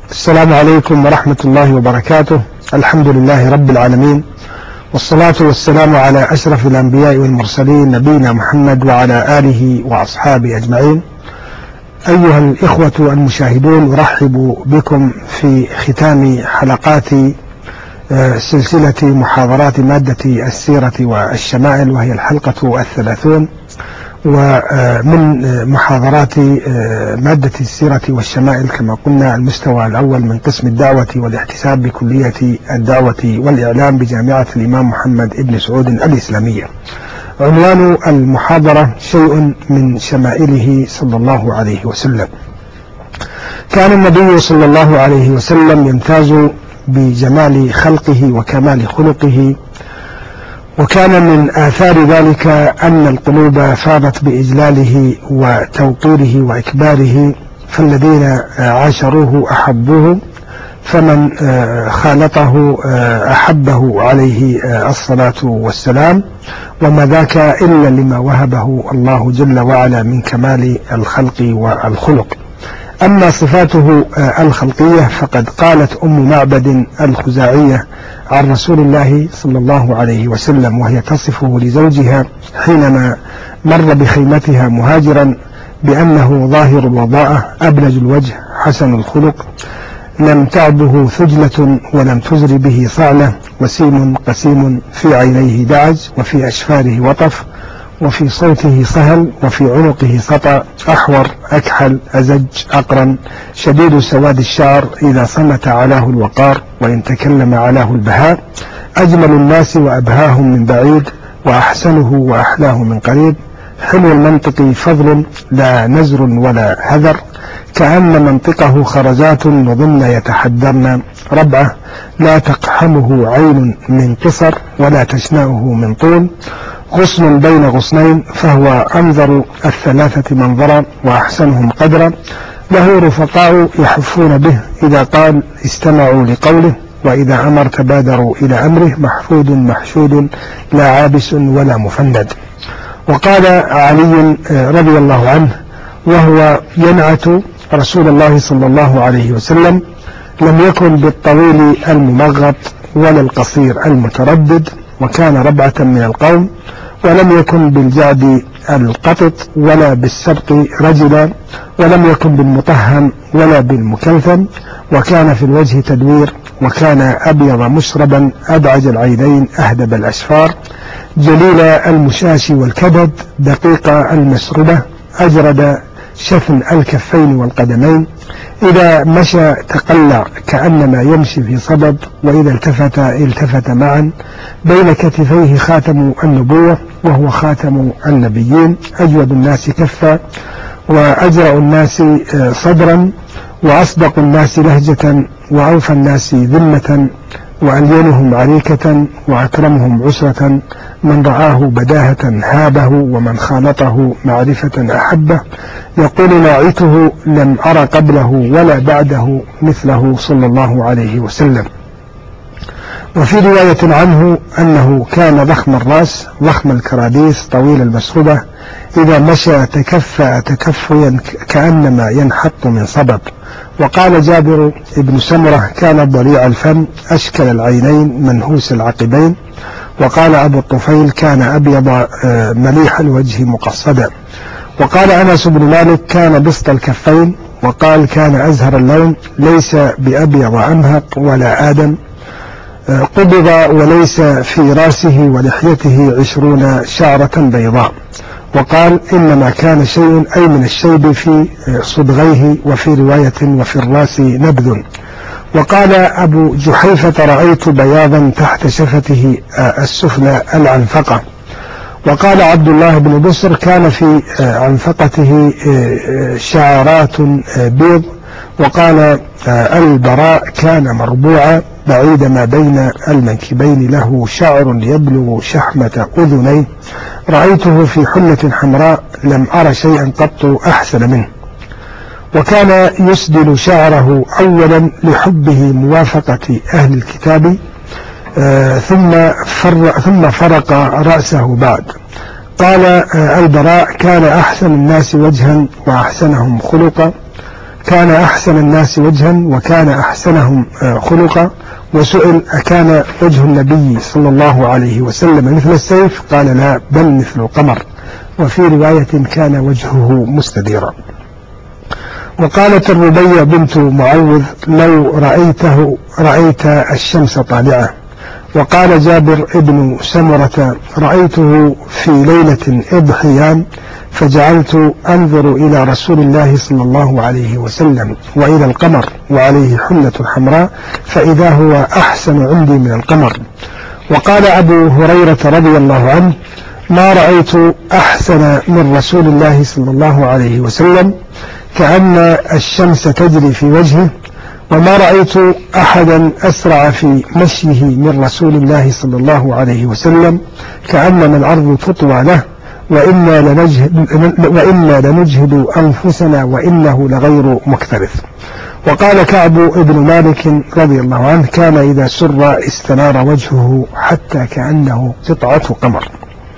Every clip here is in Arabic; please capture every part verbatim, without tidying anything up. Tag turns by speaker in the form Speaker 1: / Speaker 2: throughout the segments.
Speaker 1: السلام عليكم ورحمة الله وبركاته. الحمد لله رب العالمين، والصلاة والسلام على أشرف الأنبياء والمرسلين نبينا محمد وعلى آله وأصحابه أجمعين. أيها الإخوة المشاهدون، أرحب بكم في ختام حلقات سلسلة محاضرات مادة السيرة والشمائل، وهي الحلقة الثلاثون، ومن محاضرات مادة السيرة والشمائل كما قلنا المستوى الأول من قسم الدعوة والاحتساب بكلية الدعوة والإعلام بجامعة الإمام محمد ابن سعود الإسلامية. عنوان المحاضرة: شيء من شمائله صلى الله عليه وسلم. كان النبي صلى الله عليه وسلم يمتاز بجمال خلقه وكمال خلقه، وكان من آثار ذلك أن القلوب فاضت بإجلاله وتوقيره وإكباره، فالذين عاشروه أحبوه، فمن خالطه أحبه عليه الصلاة والسلام، وما ذاك إلا لما وهبه الله جل وعلا من كمال الخلق والخلق. أما صفاته الخلقية فقد قالت أم معبد الخزاعية عن رسول الله صلى الله عليه وسلم وهي تصفه لزوجها حينما مر بخيمتها مهاجرا بأنه ظاهر الوضاءة، أبلج الوجه، حسن الخلق، لم تعبه ثجلة ولم تزر به صعلة، وسيم قسيم، في عينيه دعج، وفي أشفاره وطف، وفي صوته سهل، وفي عنقه سطع، أحور أكحل أزج أقرن، شديد سواد الشعر، إذا صمت علاه الوقار، وإن تكلم علاه البهاء، أجمل الناس وأبهاهم من بعيد، وأحسنه وأحلاه من قريب، حلو المنطق فضل، لا نزر ولا هذر، كأن منطقه خرزات وظن يتحدرن، ربعه لا تقحمه عين من قصر ولا تشنأه من طول، غصن بين غصنين، فهو أنظر الثلاثة منظرا وأحسنهم قدرا، له رفقاء يحفون به، إذا قال استمعوا لقوله، وإذا أمر تبادروا إلى أمره، محفود محشود، لا عابس ولا مفند. وقال علي رضي الله عنه وهو ينعت رسول الله صلى الله عليه وسلم: لم يكن بالطويل الممغط ولا القصير المتردد، وكان ربعة من القوم، ولم يكن بالجعد القطط ولا بالسبط رجلا، ولم يكن بالمطهم ولا بالمكلثم، وكان في الوجه تدوير، وكان أبيض مشربا، أدعج العينين، أهدب الأشفار، جليل المشاش والكبد، دقيق المسربة، أجرد شفن الكفين والقدمين، إذا مشى تقلع كأنما يمشي في صدد، وإذا التفت التفت معا، بين كتفيه خاتم النبوة وهو خاتم النبيين، أجود الناس كفا، وأجرأ الناس صدرا، وأصدق الناس لهجة، وأوفى الناس ذمة، وألينهم عريكة، وأكرمهم عسرة، من رآه بداهة هابه، ومن خالطه معرفة أحبه، يقول ناعته: لم أر قبله ولا بعده مثله صلى الله عليه وسلم. وفي رواية عنه أنه كان ضخم الرأس، ضخم الكراديس، طويل المسربة، إذا مشى تكفى تكفيا كأنما ينحط من صبب. وقال جابر بن سمرة: كان ضليع الفم، أشكل العينين، منهوس العقبين. وقال أبو الطفيل: كان أبيض مليح الوجه مقصدا. وقال أنس بن مالك: كان بسط الكفين. وقال: كان أزهر اللون، ليس بأبيض أمهق ولا آدم، قبض وليس في راسه ولحيته عشرون شعرة بيضاء. وقال: إنما كان شيء أي من الشيب في صدغيه، وفي رواية وفي الراس نبذ. وقال أبو جحيفة: رأيت بياضا تحت شفته السفلى العنفقة. وقال عبد الله بن بصر: كان في عنفقته شعرات بيض. وقال البراء: كان مربوعا، بعيد ما بين المنكبين، له شعر يبلغ شحمة أذنيه، رأيته في حلة حمراء، لم أر شيئا قط أحسن منه. وكان يسدل شعره أولا لحبه موافقة أهل الكتاب، آه ثم, فر ثم فرق رأسه بعد. قال آه البراء: كان أحسن الناس وجها وأحسنهم خلقا، كان أحسن الناس وجها وكان أحسنهم خلقا، وسئل أكان وجه النبي صلى الله عليه وسلم مثل السيف؟ قال لا، بل مثل القمر. وفي رواية كان وجهه مستديرا. وقالت الربيع بنت معوذ لو رأيته رأيت الشمس طالعة. وقال جابر ابن سمرة رأيته في ليلة إضحيان فجعلت أنظر إلى رسول الله صلى الله عليه وسلم وإلى القمر وعليه حلة حمراء فإذا هو أحسن عندي من القمر. وقال أبو هريرة رضي الله عنه ما رأيت أحسن من رسول الله صلى الله عليه وسلم كأن الشمس تجري في وجهه، وما رأيت أحدا أسرع في مشيه من رسول الله صلى الله عليه وسلم كأنما الأرض تطوى له، وإنا لنجهد, وإنا لنجهد أنفسنا وإنه لغير مكترث. وقال كعب بن مالك رضي الله عنه كان إذا سر استنار وجهه حتى كأنه قطعة قمر.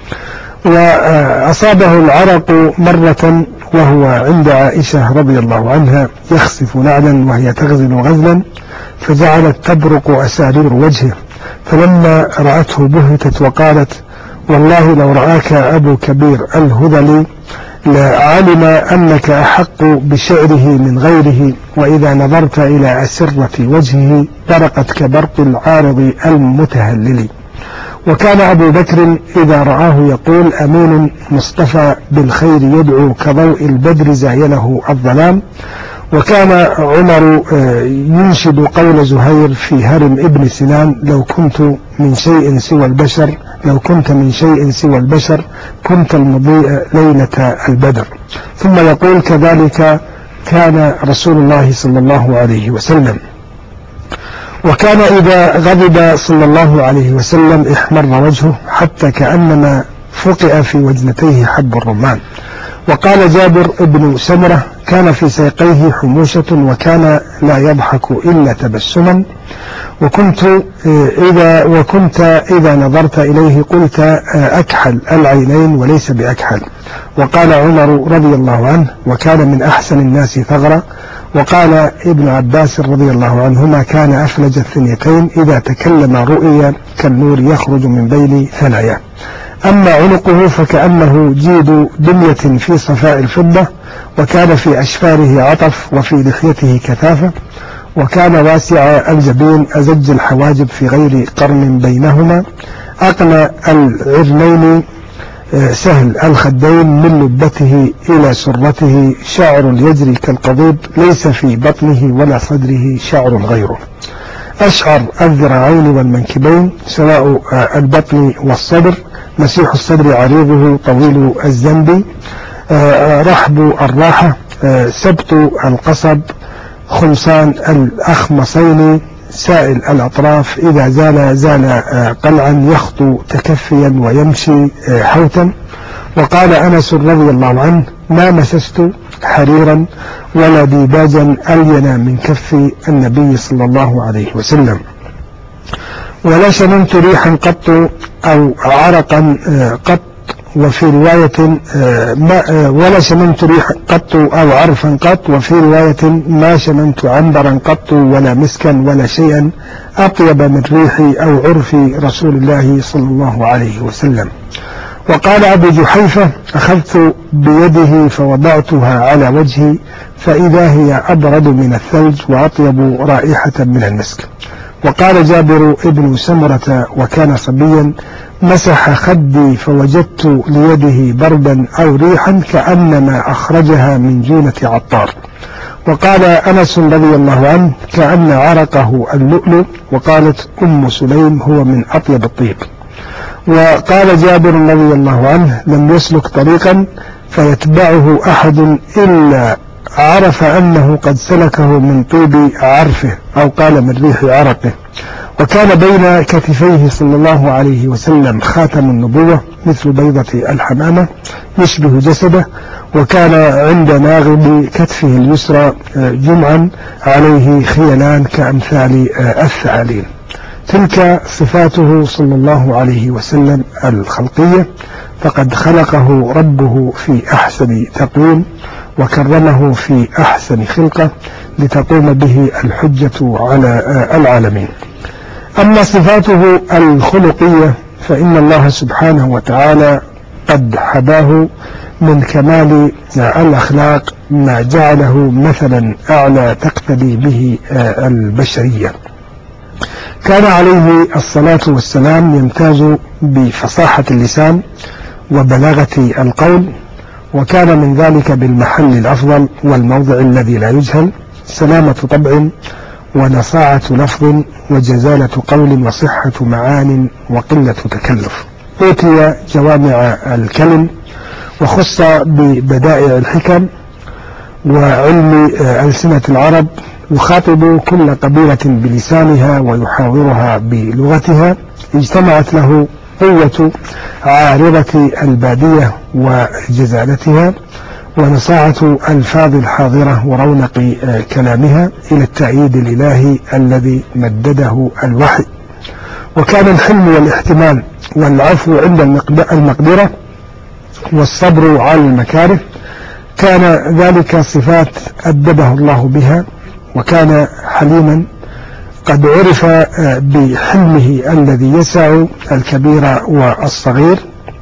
Speaker 1: وأصابه العرق مرة وهو عند عائشة رضي الله عنها يخسف نعلا وهي تغزل غزلا، فجعلت تبرق أسارير وجهه، فلما رأته بهتت وقالت والله لو رآك أبو كبير الهذلي لعلم أنك أحق بشعره من غيره، وإذا نظرت إلى أسرة وجهه برقت كبرق العارض المتهلل. وكان أبو بكر إذا رآه يقول أمين مصطفى بالخير يدعو كضوء البدر زايله الظلام. وكان عمر ينشد قول زهير في هرم ابن سنان لو كنت من شيء سوى البشر لو كنت من شيء سوى البشر كنت المضيء ليلة البدر. ثم يقول كذلك كان رسول الله صلى الله عليه وسلم. وكان إذا غضب صلى الله عليه وسلم احمر وجهه حتى كأنما فقئ في وجنتيه حب الرمان. وقال جابر ابن سمرة كان في سيقيه حموشة وكان لا يضحك إلا تبسما، وكنت إذا وكنت إذا نظرت إليه قلت أكحل العينين وليس بأكحل. وقال عمر رضي الله عنه وكان من أحسن الناس ثغرا. وقال ابن عباس رضي الله عنهما كان أفلج الثنيتين إذا تكلم رؤيا كالنور يخرج من بين ثناياه. أما عنقه فكأنه جيد دمية في صفاء الفضة، وكان في أشفاره عطف وفي لحيته كثافة، وكان واسع الجبين أزج الحواجب في غير قرن بينهما، أقنى العرنين سهل الخدين من لبته إلى سرته شعر يجري كالقضيب ليس في بطنه ولا صدره شعر غيره، أشعر الذراعين والمنكبين سواء البطن والصدر، مسيح الصدر عريضه طويل الزنب، رحب الراحة، سبط القصب، خمصان الأخمصين، سائل الأطراف، إذا زال زال قلعا يخطو تكفيا ويمشي حوتا. وقال أنس رضي الله عنه ما مسست حريرا ولا ديباجا ألين من كف النبي صلى الله عليه وسلم، ولا شممت ريحا قط أو عرقا قط، وفي رواية ما ولا شممت ريحا قط أو عرفا قط، وفي رواية ما شممت عنبرا قط ولا مسكا ولا شيئا أطيب من ريحي أو عرف رسول الله صلى الله عليه وسلم. وقال أبو جحيفة أخذت بيده فوضعتها على وجهي فإذا هي أبرد من الثلج وأطيب رائحة من المسك. وقال جابر ابن سمرة وكان صبيا مسح خدي فوجدت ليده بردا أو ريحا كأنما أخرجها من جونة عطار. وقال أنس رضي الله عنه كأن عرقه اللؤلؤ. وقالت أم سليم هو من أطيب الطيب. وقال جابر رضي الله عنه لم يسلك طريقا فيتبعه أحد إلا عرف أنه قد سلكه من طيب عرفه أو قال من ريح عرقه. وكان بين كتفيه صلى الله عليه وسلم خاتم النبوة مثل بيضة الحمامة يشبه جسده، وكان عند ناغب كتفه اليسرى جمعا عليه خيلان كأمثال الثعالين. تلك صفاته صلى الله عليه وسلم الخلقية، فقد خلقه ربه في أحسن تقويم، وكرمه في أحسن خلقة لتقوم به الحجة على العالمين. أما صفاته الخلقية فإن الله سبحانه وتعالى قد حباه من كمال الأخلاق ما جعله مثلا أعلى تقتدي به البشرية. كان عليه الصلاة والسلام يمتاز بفصاحة اللسان وبلاغة القول، وكان من ذلك بالمحل الأفضل والموضع الذي لا يجهل سلامة طبع ونصاعة لفظ وجزالة قول وصحة معان وقلة تكلف. أوتي جوامع الكلم وخص ببدائع الحكم وعلم ألسنة العرب، يخاطب كل قبيلة بلسانها ويحاورها بلغتها. اجتمعت له قوة عارضة البادية وجزالتها ونصاعة ألفاظ الحاضرة ورونق كلامها إلى التأييد الإلهي الذي مدده الوحي. وكان الحلم والاحتمال والعفو عند المقدرة والصبر على المكاره، كان ذلك صفات أدبه الله بها، وكان حليما قد عرف بحلمه الذي يسع الكبير والصغير.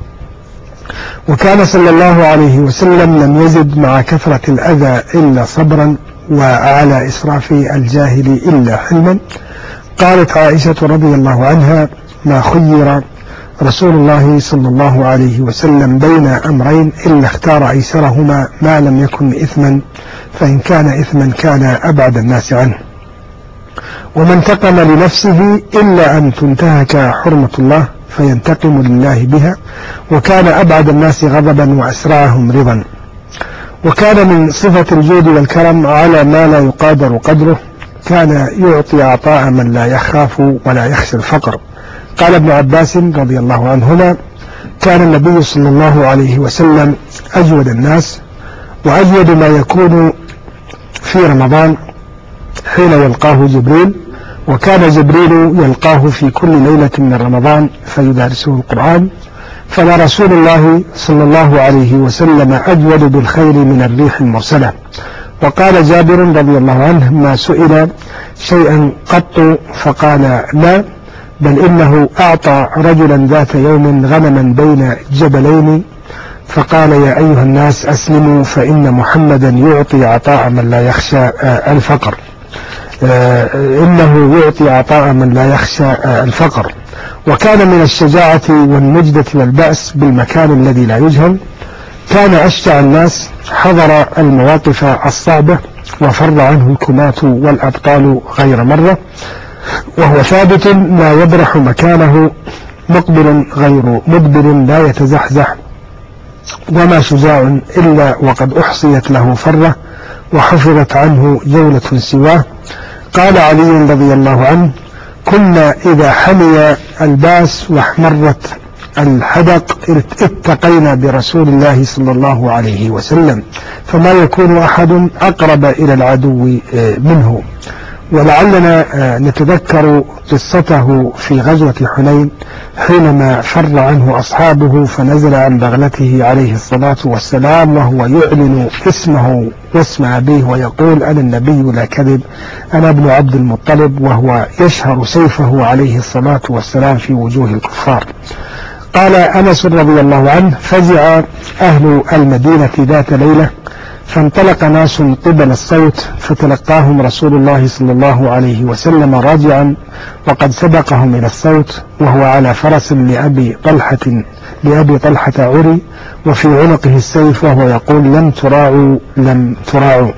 Speaker 1: وكان صلى الله عليه وسلم لم يزد مع كثرة الأذى إلا صبرا، وعلى إسراف الجاهل إلا حلما. قالت عائشة رضي الله عنها: ما خير رسول الله صلى الله عليه وسلم بين أمرين إلا اختار أيسرهما ما لم يكن إثما، فإن كان إثما كان أبعد الناس عنه. وما انتقم لنفسه إلا أن تنتهك حرمة الله فينتقم لله بها، وكان أبعد الناس غضبا وأسرعهم رضا. وكان من صفة الجود والكرم على ما لا يقادر قدره، كان يعطي عطاء من لا يخاف ولا يخشى الفقر. قال ابن عباس رضي الله عنهما: كان النبي صلى الله عليه وسلم أجود الناس، وأجود ما يكون في رمضان حين يلقاه جبريل، وكان جبريل يلقاه في كل ليلة من رمضان فيدارسه القرآن، فلا رسول الله صلى الله عليه وسلم أجود بالخير من الريح المرسلة. وقال جابر رضي الله عنه: ما سئل شيئا قط فقال لا، بل إنه أعطى رجلا ذات يوم غنما بين جبلين فقال: يا أيها الناس أسلموا فإن محمدا يعطي عطاء من لا يخشى الفقر. إنه يعطي عطاء من لا يخشى الفقر. وكان من الشجاعة والمجدة والبأس بالمكان الذي لا يجهل. كان أشجع الناس، حضر المواقف الصعبة وفر عنه الكماة والأبطال غير مرة، وهو ثابت لا يبرح مكانه، مقبل غير مدبر لا يتزحزح. وما شجاع إلا وقد أحصيت له فرة وحفظت عنه جولة سواه. قال علي رضي الله عنه: كنا إذا حمي الباس واحمرت الحدق اتقينا برسول الله صلى الله عليه وسلم، فما يكون أحد أقرب إلى العدو منه. ولعلنا نتذكر قصته في غزوة حنين حينما فر عنه أصحابه فنزل عن بغلته عليه الصلاة والسلام وهو يعلن اسمه واسم أبيه ويقول: أنا النبي لا كذب، أنا ابن عبد المطلب، وهو يشهر سيفه عليه الصلاة والسلام في وجوه الكفار. قال أنس رضي الله عنه: فزع أهل المدينة ذات ليلة، فانطلق ناس قبل الصوت فتلقاهم رسول الله صلى الله عليه وسلم راجعا وقد سبقهم إلى الصوت، وهو على فرس لأبي طلحة لأبي طلحة عري وفي عنقه السيف، وهو يقول: لم تراعوا لم تراعوا.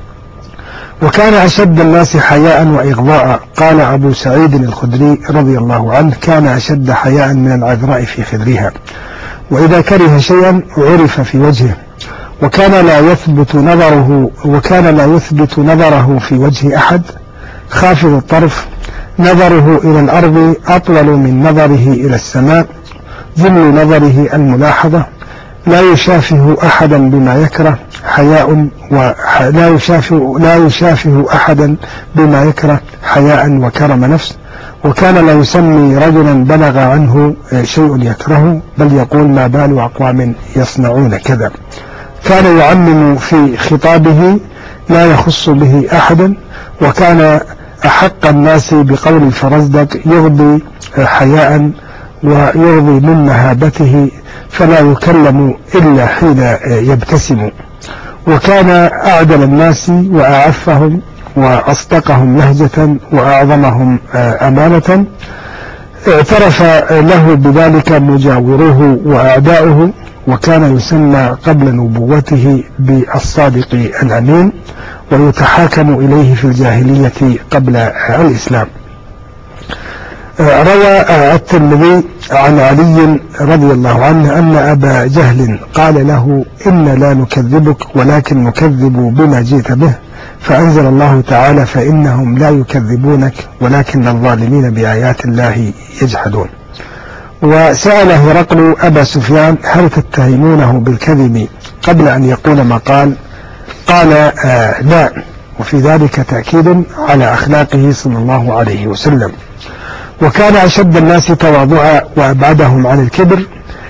Speaker 1: وكان أشد الناس حياء وإغضاء. قال أبو سعيد الخدري رضي الله عنه: كان أشد حياء من العذراء في خدرها، وإذا كره شيئا عرف في وجهه، وكان لا يثبت نظره وكان لا يثبت نظره في وجه أحد، خافض الطرف، نظره إلى الأرض أطول من نظره إلى السماء، جل نظره الملاحظة، لا يشافه أحدا بما يكره حياء ولا يشافه لا يشافه أحدا بما يكره حياء وكرم نفس. وكان لا يسمي رجلا بلغ عنه شيء يكرهه، بل يقول: ما بال أقوام يصنعون كذا. كان يعمم في خطابه لا يخص به أحدا، وكان أحق الناس بقول الفرزدق يغضي حياء ويغضي من مهابته فلا يكلم إلا حين يبتسم. وكان أعدل الناس وأعفهم وأصدقهم لهجة وأعظمهم أمانة. اعترف له بذلك مجاوروه وأعداؤه، وكان يسمى قبل نبوته بالصادق الأمين، ويتحاكم إليه في الجاهلية قبل الإسلام. روى الترمذي عن علي رضي الله عنه أن أبا جهل قال له: إن لا نكذبك ولكن نكذب بما جئت به، فأنزل الله تعالى: فإنهم لا يكذبونك ولكن الظالمين بآيات الله يجحدون. وسأل هرقل أبا سفيان: هل تتهمونه بالكذب قبل أن يقول ما قال؟ قال: آه لا. وفي ذلك تأكيد على أخلاقه صلى الله عليه وسلم. وكان أشد الناس تواضعا وأبعدهم عن الكبر،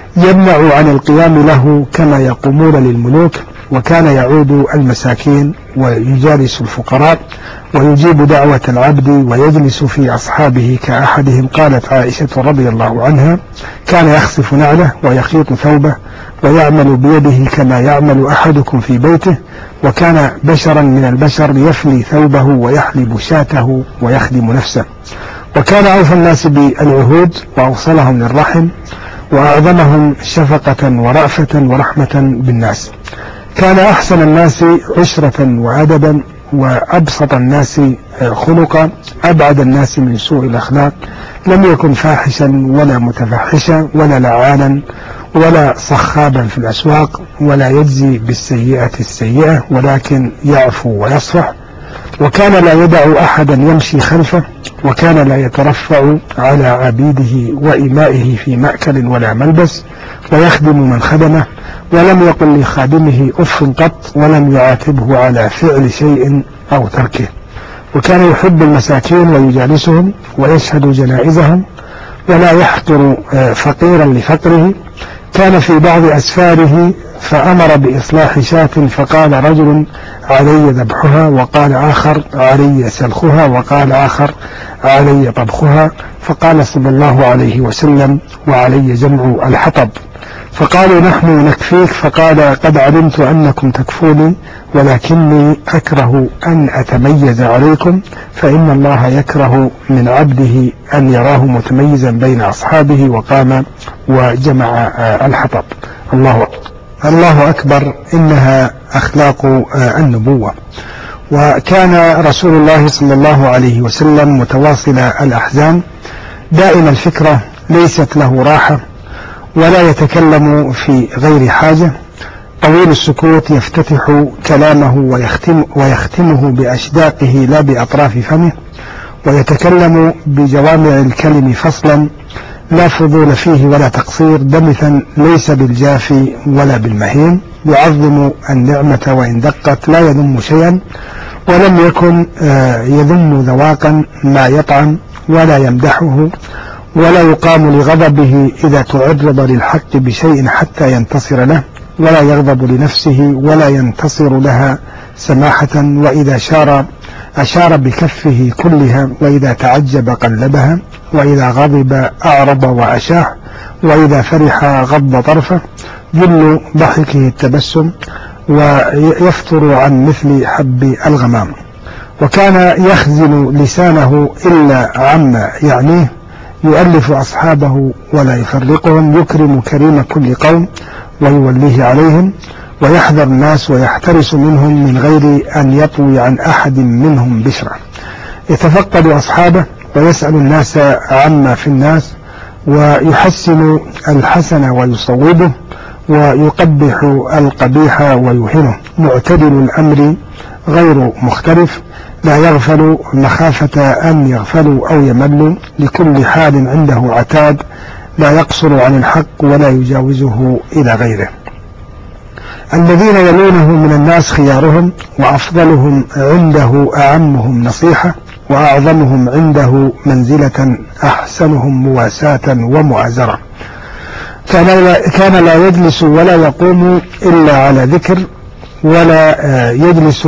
Speaker 1: يمنع عن القيام له كما يقومون للملوك، وكان يعود المساكين ويجالس الفقراء ويجيب دعوة العبد ويجلس في أصحابه كأحدهم. قالت عائشة رضي الله عنها: كان يخصف نعله ويخيط ثوبه ويعمل بيده كما يعمل أحدكم في بيته، وكان بشرا من البشر يفلي ثوبه ويحلب شاته ويخدم نفسه. وكان أوفى الناس بالعهود وأوصلهم للرحم وأعظمهم شفقة ورأفة ورحمة بالناس. كان أحسن الناس عشرة وأدبا وأبسط الناس خلقا، أبعد الناس من سوء الأخلاق، لم يكن فاحشا ولا متفحشا ولا لعانا ولا صخابا في الأسواق، ولا يجزي بالسيئة السيئة ولكن يعفو ويصفح. وكان لا يدع أحدا يمشي خلفه، وكان لا يترفع على عبيده وإمائه في مأكل ولا ملبس، ويخدم من خدمه، ولم يقل لخادمه أف قط، ولم يعاتبه على فعل شيء أو تركه. وكان يحب المساكين ويجالسهم ويشهد جنائزهم، ولا يحقر فقيرا لفقره. كان في بعض أسفاره فأمر بإصلاح شاة، فقال رجل: علي ذبحها، وقال آخر: علي سلخها، وقال آخر: علي طبخها، فقال صلى الله عليه وسلم: وعلي جمع الحطب. فقالوا: نحن نكفيك، فقال: قد علمت أنكم تكفوني، ولكني أكره أن أتميز عليكم، فإن الله يكره من عبده أن يراه متميزا بين أصحابه. وقام وجمع الحطب. الله الله أكبر، إنها أخلاق النبوة. وكان رسول الله صلى الله عليه وسلم متواصل الأحزان، دائم الفكرة، ليست له راحة، ولا يتكلم في غير حاجة، طويل السكوت، يفتتح كلامه ويختم ويختمه بأشداقه لا بأطراف فمه، ويتكلم بجوامع الكلم فصلا، لا فضول فيه ولا تقصير، دمثا ليس بالجافي ولا بالمهين، يعظم النعمة وإن دقت، لا يذم شيئا، ولم يكن يذم ذواقا ما يطعم، ولا يمدحه، ولا يقام لغضبه إذا تعرض للحق بشيء حتى ينتصر له، ولا يغضب لنفسه ولا ينتصر لها سماحة، وإذا شار أشار بكفه كلها، وإذا تعجب قلبها، وإذا غضب أعرض وأشاح، وإذا فرح غض طرفه، جل ضحكه التبسم، ويفتر عن مثل حب الغمام. وكان يخزن لسانه إلا عما يعنيه، يؤلف أصحابه ولا يفرقهم، يكرم كريم كل قوم ويوليه عليهم، ويحذر الناس ويحترس منهم من غير أن يطوي عن أحد منهم بشرا. يتفقد أصحابه ويسأل الناس عما في الناس، ويحسن الحسن ويصوبه، ويقبح القبيح ويوهنه، معتدل الأمر غير مختلف، لا يغفل مخافة أن يغفلوا أو يملوا، لكل حال عنده عتاد، لا يقصر عن الحق ولا يجاوزه إلى غيره. الذين يلونه من الناس خيارهم، وأفضلهم عنده أعمهم نصيحة، وأعظمهم عنده منزلة أحسنهم مواساة ومؤازرة. كان لا يجلس ولا يقوم إلا على ذكر، ولا يجلس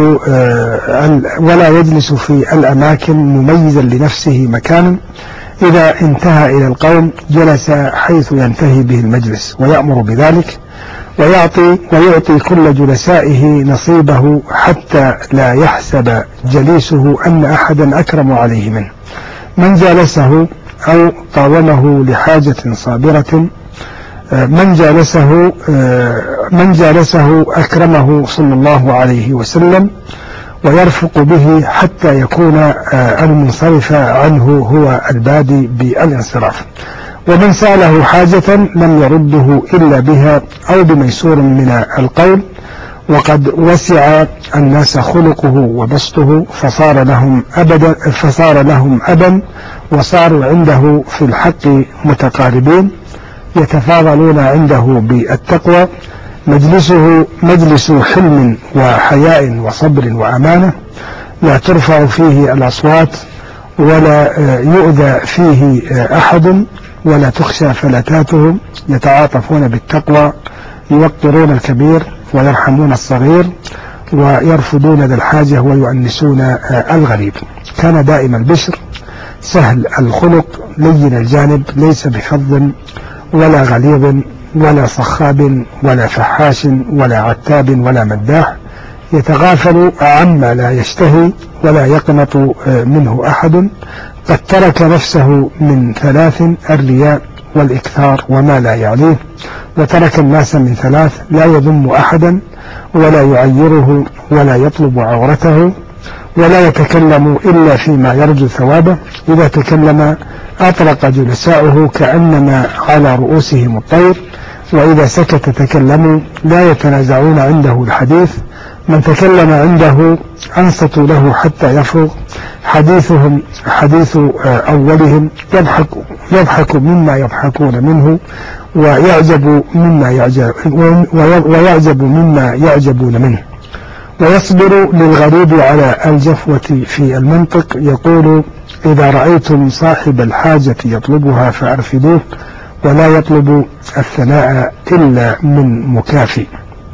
Speaker 1: ولا يجلس في الأماكن مميزا لنفسه مكانا. إذا انتهى إلى القوم جلس حيث ينتهي به المجلس ويأمر بذلك، ويعطي ويعطي كل جلسائه نصيبه، حتى لا يحسب جليسه أن أحدا أكرم عليه منه. من جالسه أو قاومه لحاجة صابرة من جالسه من جالسه أكرمه صلى الله عليه وسلم، ويرفق به حتى يكون المنصرف عنه هو البادي بالانصراف. ومن سأله حاجة لم يرده إلا بها أو بميسور من القول. وقد وسع الناس خلقه وبسطه، فصار لهم أبدا فصار لهم أبا وصاروا عنده في الحق متقاربين، يتفاضلون عنده بالتقوى. مجلسه مجلس حلم وحياء وصبر وأمانة، لا ترفع فيه الأصوات ولا يؤذى فيه أحد ولا تخشى فلتاتهم، يتعاطفون بالتقوى، يوقرون الكبير ويرحمون الصغير، ويرفضون ذا الحاجة ويؤنسون الغريب. كان دائم البشر، سهل الخلق، لين الجانب، ليس بفظ ولا غليظ ولا صخاب ولا فحاش ولا عتاب ولا مداح، يتغافل عما لا يشتهي ولا يقنط منه أحد. قد ترك نفسه من ثلاث: الرياء والإكثار وما لا يعنيه. وترك الناس من ثلاث: لا يذم أحدا ولا يعيره ولا يطلب عورته ولا يتكلم إلا فيما يرجو ثوابه. إذا تكلم أطرق جلساؤه كأنما على رؤوسهم الطير، وإذا سكت تكلموا، لا يتنازعون عنده الحديث. من تكلم عنده أنصتوا له حتى يفرغ. حديثهم حديث أولهم، يضحك, يضحك مما يضحكون منه، ويعجب مما يعجب ويعجب مما يعجبون منه. ويصبر للغريب على الجفوة في المنطق. يقول: إذا رأيتم صاحب الحاجة يطلبها فأرفدوه، ولا يطلب الثناء إلا من مكافئ.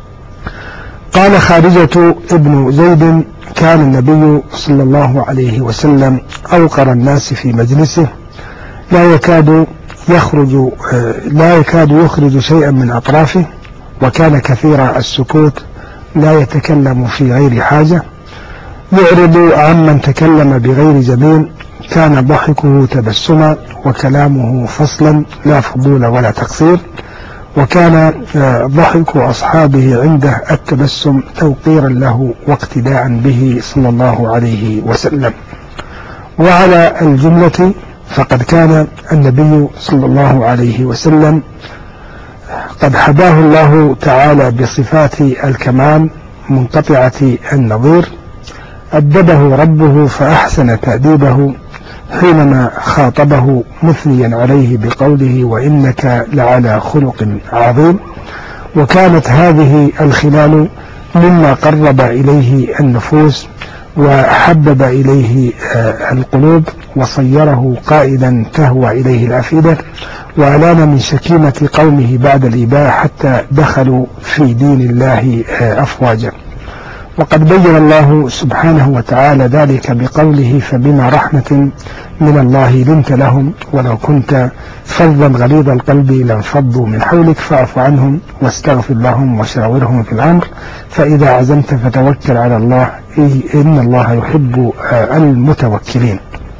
Speaker 1: قال خارجة ابن زيد: كان النبي صلى الله عليه وسلم أوقر الناس في مجلسه، لا يكاد يخرج لا يكاد يخرج شيئا من أطرافه، وكان كثير السكوت، لا يتكلم في غير حاجة، يعرض عمن تكلم بغير جميل. كان ضحكه تبسما وكلامه فصلا، لا فضول ولا تقصير. وكان ضحك أصحابه عنده التبسم توقيرا له واقتداء به صلى الله عليه وسلم. وعلى الجملة فقد كان النبي صلى الله عليه وسلم قد حباه الله تعالى بصفات الكمال منقطعة النظير. أدبه ربه فأحسن تأديبه حينما خاطبه مثنيا عليه بقوله: وإنك لعلى خلق عظيم. وكانت هذه الخلال مما قرب إليه النفوس وحبب إليه القلوب، وصيره قائدا تهوى إليه الأفئدة، وألان من شكيمة قومه بعد الإباء حتى دخلوا في دين الله أفواجا. وقد بين الله سبحانه وتعالى ذلك بقوله: فبما رحمة من الله لنت لهم، ولو كنت فظا غليظ القلب لانفضوا من حولك، فاعف عنهم واستغفر لهم وشاورهم في الأمر، فإذا عزمت فتوكل على الله إن الله يحب المتوكلين.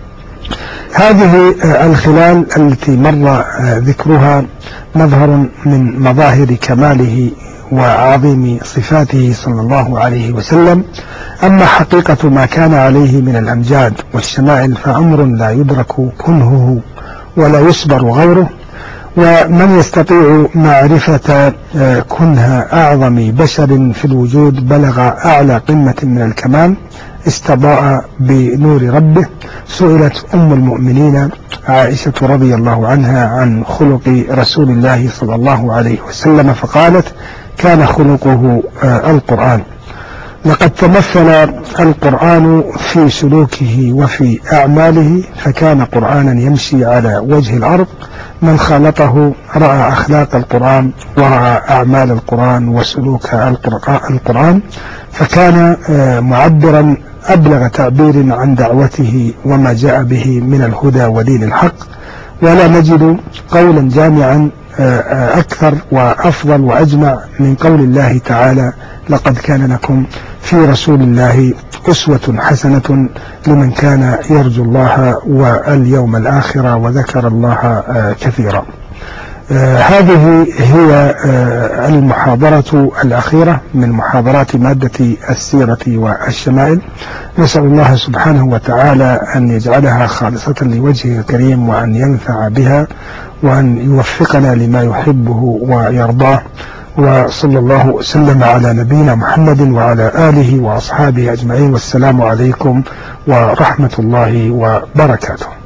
Speaker 1: هذه الخلال التي مر ذكرها مظهر من مظاهر كماله وعظيم صفاته صلى الله عليه وسلم. أما حقيقة ما كان عليه من الأمجاد والشمائل فأمر لا يدرك كنهه ولا يصبر غوره. ومن يستطيع معرفة كنه أعظم بشر في الوجود بلغ أعلى قمة من الكمال، استضاء بنور ربه. سئلت أم المؤمنين عائشة رضي الله عنها عن خلق رسول الله صلى الله عليه وسلم فقالت: كان خلقه القرآن. لقد تمثل القرآن في سلوكه وفي أعماله، فكان قرآنا يمشي على وجه الأرض، من خالطه رأى أخلاق القرآن ورأى أعمال القرآن وسلوك القرآن، فكان معبرا أبلغ تعبير عن دعوته وما جاء به من الهدى ودين الحق. ولا نجد قولا جامعا أكثر وأفضل وأجمع من قول الله تعالى: لقد كان لكم في رسول الله أسوة حسنة لمن كان يرجو الله واليوم الآخر وذكر الله كثيرا. هذه هي المحاضرة الأخيرة من محاضرات مادة السيرة والشمائل. نسأل الله سبحانه وتعالى أن يجعلها خالصة لوجهه الكريم، وأن ينفع بها، وأن يوفقنا لما يحبه ويرضاه. وصلى الله وسلم على نبينا محمد وعلى آله وأصحابه أجمعين، والسلام عليكم ورحمة الله وبركاته.